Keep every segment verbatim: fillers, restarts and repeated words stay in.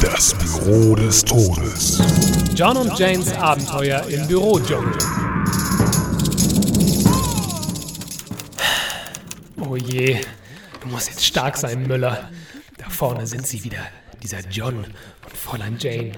Das Büro des Todes. John und Janes Abenteuer im Bürodschungel. Oh je, du musst jetzt stark sein, Müller. Da vorne sind sie wieder, dieser John und Fräulein Jane.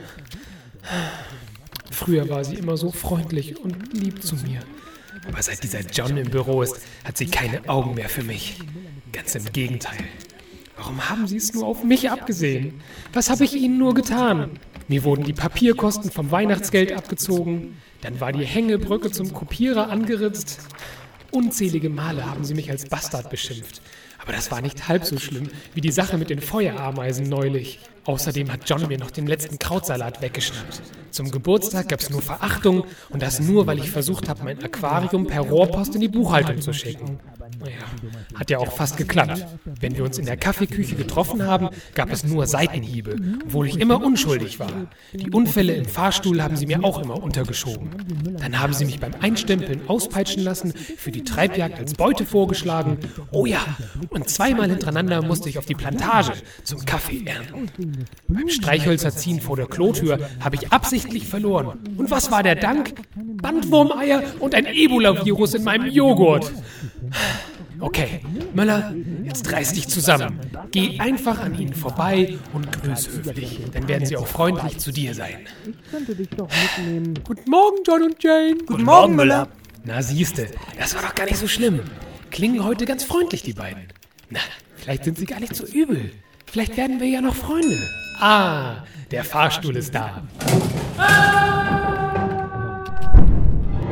Früher war sie immer so freundlich und lieb zu mir. Aber seit dieser John im Büro ist, hat sie keine Augen mehr für mich. Ganz im Gegenteil. Warum haben sie es nur auf mich abgesehen? Was habe ich ihnen nur getan? Mir wurden die Papierkosten vom Weihnachtsgeld abgezogen. Dann war die Hängebrücke zum Kopierer angeritzt. Unzählige Male haben sie mich als Bastard beschimpft. Aber das war nicht halb so schlimm wie die Sache mit den Feuerameisen neulich. Außerdem hat John mir noch den letzten Krautsalat weggeschnappt. Zum Geburtstag gab es nur Verachtung und das nur, weil ich versucht habe, mein Aquarium per Rohrpost in die Buchhaltung zu schicken. Naja, hat ja auch fast geklappt. Wenn wir uns in der Kaffeeküche getroffen haben, gab es nur Seitenhiebe, obwohl ich immer unschuldig war. Die Unfälle im Fahrstuhl haben sie mir auch immer untergeschoben. Dann haben sie mich beim Einstempeln auspeitschen lassen, für die Treibjagd als Beute vorgeschlagen. Oh ja, und zweimal hintereinander musste ich auf die Plantage zum Kaffee ernten. Beim Streichhölzer ziehen vor der Klotür habe ich absichtlich verloren. Und was war der Dank? Bandwurmeier und ein Ebola-Virus in meinem Joghurt. Okay, Möller, jetzt reiß dich zusammen. Geh einfach an ihnen vorbei und grüß höflich. Dann werden sie auch freundlich zu dir sein. Ich könnte dich doch mitnehmen. Guten Morgen, John und Jane. Guten Morgen, Müller. Na siehste, das war doch gar nicht so schlimm. Klingen heute ganz freundlich, die beiden. Na, vielleicht sind sie gar nicht so übel. Vielleicht werden wir ja noch Freunde. Ah, der Fahrstuhl ist da.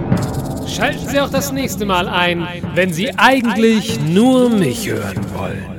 Schalten Sie auch das nächste Mal ein, wenn Sie eigentlich nur mich hören wollen.